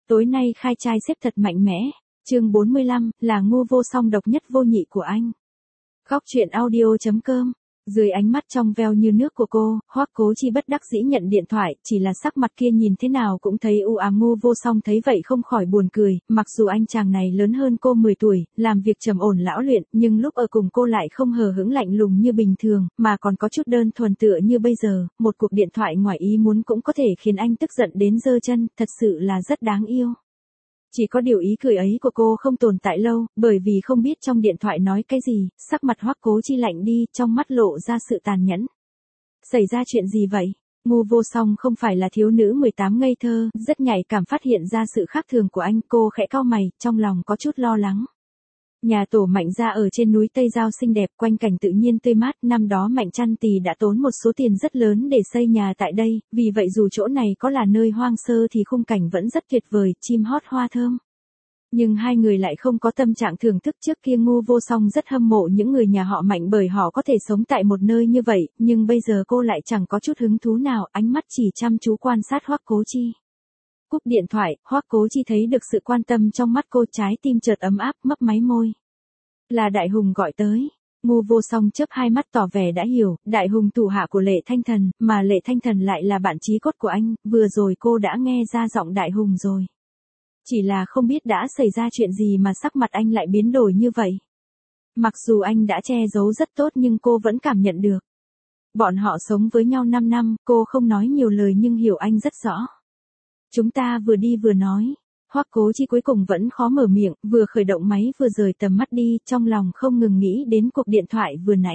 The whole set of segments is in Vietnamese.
Tối nay khai trai xếp thật mạnh mẽ. Chương 45, là ngu vô song độc nhất vô nhị của anh. Góc truyện audio.com. Dưới ánh mắt trong veo như nước của cô, Hoắc Cố Chi bất đắc dĩ nhận điện thoại, chỉ là sắc mặt kia nhìn thế nào cũng thấy u ám. Ngu vô song thấy vậy không khỏi buồn cười, mặc dù anh chàng này lớn hơn cô 10 tuổi, làm việc trầm ổn lão luyện, nhưng lúc ở cùng cô lại không hờ hững lạnh lùng như bình thường, mà còn có chút đơn thuần tựa như bây giờ. Một cuộc điện thoại ngoài ý muốn cũng có thể khiến anh tức giận đến giơ chân, thật sự là rất đáng yêu. Chỉ có điều ý cười ấy của cô không tồn tại lâu, bởi vì không biết trong điện thoại nói cái gì, sắc mặt Hoắc Cố Chi lạnh đi, trong mắt lộ ra sự tàn nhẫn. Xảy ra chuyện gì vậy? Ngu vô song không phải là thiếu nữ 18 ngây thơ, rất nhạy cảm phát hiện ra sự khác thường của anh, cô khẽ cau mày, trong lòng có chút lo lắng. Nhà tổ Mạnh gia ở trên núi Tây Giao xinh đẹp, quanh cảnh tự nhiên tươi mát, năm đó Mạnh Trăn Tì đã tốn một số tiền rất lớn để xây nhà tại đây, vì vậy dù chỗ này có là nơi hoang sơ thì khung cảnh vẫn rất tuyệt vời, chim hót hoa thơm. Nhưng hai người lại không có tâm trạng thưởng thức. Trước kia Ngu vô song rất hâm mộ những người nhà họ Mạnh bởi họ có thể sống tại một nơi như vậy, nhưng bây giờ cô lại chẳng có chút hứng thú nào, ánh mắt chỉ chăm chú quan sát Hoắc Cố Chi. Cúp điện thoại, Hoắc Cố Chi thấy được sự quan tâm trong mắt cô, trái tim chợt ấm áp, mấp máy môi. Là Đại Hùng gọi tới. Ngu vô song chớp hai mắt tỏ vẻ đã hiểu, Đại Hùng thủ hạ của Lệ Thanh Thần, mà Lệ Thanh Thần lại là bạn chí cốt của anh, vừa rồi cô đã nghe ra giọng Đại Hùng rồi. Chỉ là không biết đã xảy ra chuyện gì mà sắc mặt anh lại biến đổi như vậy. Mặc dù anh đã che giấu rất tốt nhưng cô vẫn cảm nhận được. Bọn họ sống với nhau 5 năm, cô không nói nhiều lời nhưng hiểu anh rất rõ. Chúng ta vừa đi vừa nói. Hoắc Cố Chi cuối cùng vẫn khó mở miệng, vừa khởi động máy vừa rời tầm mắt đi, trong lòng không ngừng nghĩ đến cuộc điện thoại vừa nãy.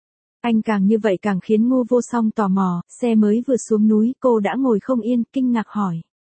Anh càng như vậy càng khiến Ngu vô song tò mò, xe mới vừa xuống núi, cô đã ngồi không yên, kinh ngạc hỏi.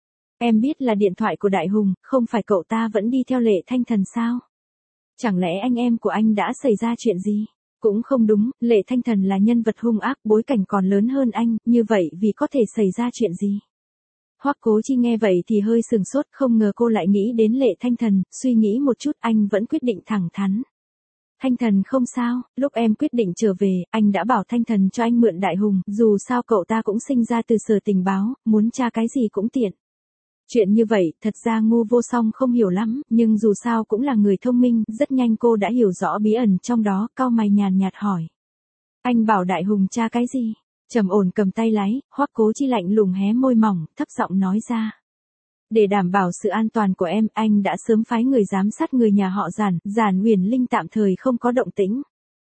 Em biết là điện thoại của Đại Hùng, không phải cậu ta vẫn đi theo Lệ Thanh Thần sao? Chẳng lẽ anh em của anh đã xảy ra chuyện gì? Cũng không đúng, Lệ Thanh Thần là nhân vật hung ác, bối cảnh còn lớn hơn anh, như vậy vì có thể xảy ra chuyện gì? Hoắc Cố Chi nghe vậy thì hơi sừng sốt, không ngờ cô lại nghĩ đến Lệ Thanh Thần, suy nghĩ một chút anh vẫn quyết định thẳng thắn. Thanh Thần không sao, lúc em quyết định trở về, anh đã bảo Thanh Thần cho anh mượn Đại Hùng, dù sao cậu ta cũng sinh ra từ sở tình báo, muốn tra cái gì cũng tiện. Chuyện như vậy, thật ra Ngu vô song không hiểu lắm, nhưng dù sao cũng là người thông minh, rất nhanh cô đã hiểu rõ bí ẩn trong đó, cau mày nhàn nhạt hỏi. Anh bảo Đại Hùng tra cái gì? Trầm ổn cầm tay lái, Hoắc Cố Chi lạnh lùng hé môi mỏng, thấp giọng nói ra. Để đảm bảo sự an toàn của em, anh đã sớm phái người giám sát người nhà họ Giản Huyền Linh tạm thời không có động tĩnh.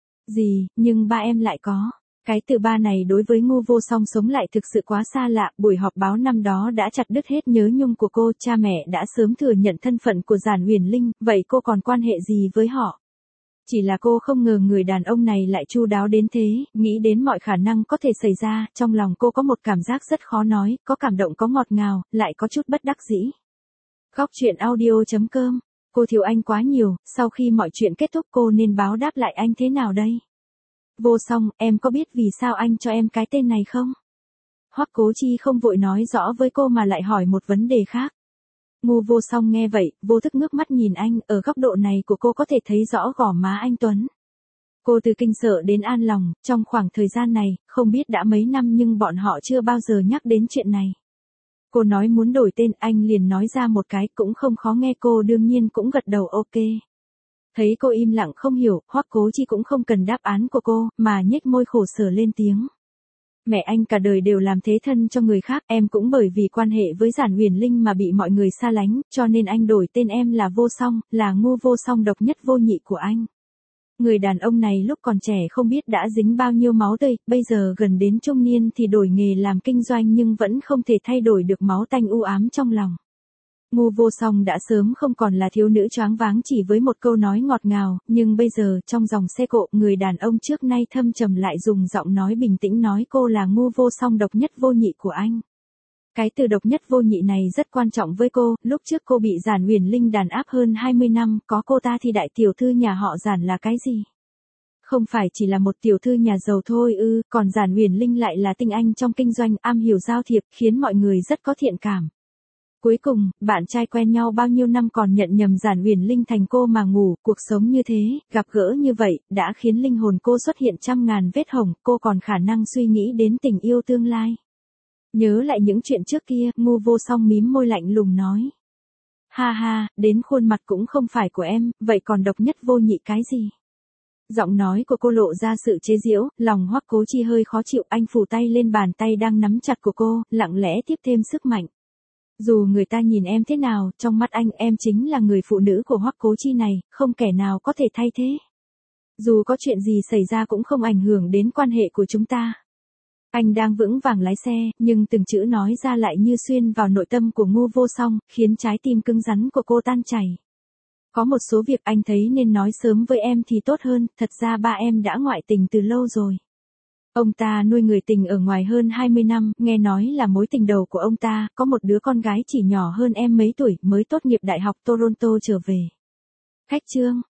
Gì, nhưng ba em lại có. Cái từ ba này đối với Ngu vô song sống lại thực sự quá xa lạ, buổi họp báo năm đó đã chặt đứt hết nhớ nhung của cô, cha mẹ đã sớm thừa nhận thân phận của Giản Huyền Linh, vậy cô còn quan hệ gì với họ? Chỉ là cô không ngờ người đàn ông này lại chu đáo đến thế, nghĩ đến mọi khả năng có thể xảy ra, trong lòng cô có một cảm giác rất khó nói, có cảm động có ngọt ngào, lại có chút bất đắc dĩ. Góc truyện audio.com. Cô thiếu anh quá nhiều, sau khi mọi chuyện kết thúc cô nên báo đáp lại anh thế nào đây? Vô song, em có biết vì sao anh cho em cái tên này không? Hoắc Cố Chi không vội nói rõ với cô mà lại hỏi một vấn đề khác. Ngu vô song nghe vậy, vô thức ngước mắt nhìn anh, ở góc độ này của cô có thể thấy rõ gò má anh Tuấn. Cô từ kinh sợ đến an lòng, trong khoảng thời gian này, không biết đã mấy năm nhưng bọn họ chưa bao giờ nhắc đến chuyện này. Cô nói muốn đổi tên, anh liền nói ra một cái, cũng không khó nghe, cô đương nhiên cũng gật đầu ok. Thấy cô im lặng không hiểu, Hoắc Cố Chi cũng không cần đáp án của cô, mà nhếch môi khổ sở lên tiếng. Mẹ anh cả đời đều làm thế thân cho người khác, em cũng bởi vì quan hệ với Giản Huyền Linh mà bị mọi người xa lánh, cho nên anh đổi tên em là Vô Song, là Ngu vô song độc nhất vô nhị của anh. Người đàn ông này lúc còn trẻ không biết đã dính bao nhiêu máu tươi, bây giờ gần đến trung niên thì đổi nghề làm kinh doanh nhưng vẫn không thể thay đổi được máu tanh u ám trong lòng. Ngu vô song đã sớm không còn là thiếu nữ choáng váng chỉ với một câu nói ngọt ngào, nhưng bây giờ trong dòng xe cộ, người đàn ông trước nay thâm trầm lại dùng giọng nói bình tĩnh nói cô là Ngu vô song độc nhất vô nhị của anh. Cái từ độc nhất vô nhị này rất quan trọng với cô, lúc trước cô bị Giản Huyền Linh đàn áp hơn 20 năm, có cô ta thì đại tiểu thư nhà họ Giản là cái gì? Không phải chỉ là một tiểu thư nhà giàu thôi ư, còn Giản Huyền Linh lại là tinh anh trong kinh doanh, am hiểu giao thiệp, khiến mọi người rất có thiện cảm. Cuối cùng, bạn trai quen nhau bao nhiêu năm còn nhận nhầm Giản Huyền Linh thành cô mà ngủ, cuộc sống như thế, gặp gỡ như vậy, đã khiến linh hồn cô xuất hiện trăm ngàn vết hồng, cô còn khả năng suy nghĩ đến tình yêu tương lai. Nhớ lại những chuyện trước kia, Ngu vô song mím môi lạnh lùng nói. Ha ha, đến khuôn mặt cũng không phải của em, vậy còn độc nhất vô nhị cái gì? Giọng nói của cô lộ ra sự chế giễu, lòng Hoắc Cố Chi hơi khó chịu, anh phủ tay lên bàn tay đang nắm chặt của cô, lặng lẽ tiếp thêm sức mạnh. Dù người ta nhìn em thế nào, trong mắt anh em chính là người phụ nữ của Hoắc Cố Chi này, không kẻ nào có thể thay thế. Dù có chuyện gì xảy ra cũng không ảnh hưởng đến quan hệ của chúng ta. Anh đang vững vàng lái xe, nhưng từng chữ nói ra lại như xuyên vào nội tâm của Ngô Vô Song, khiến trái tim cứng rắn của cô tan chảy. Có một số việc anh thấy nên nói sớm với em thì tốt hơn, thật ra ba em đã ngoại tình từ lâu rồi. Ông ta nuôi người tình ở ngoài hơn 20 năm, nghe nói là mối tình đầu của ông ta, có một đứa con gái chỉ nhỏ hơn em mấy tuổi, mới tốt nghiệp Đại học Toronto trở về. Khách trương,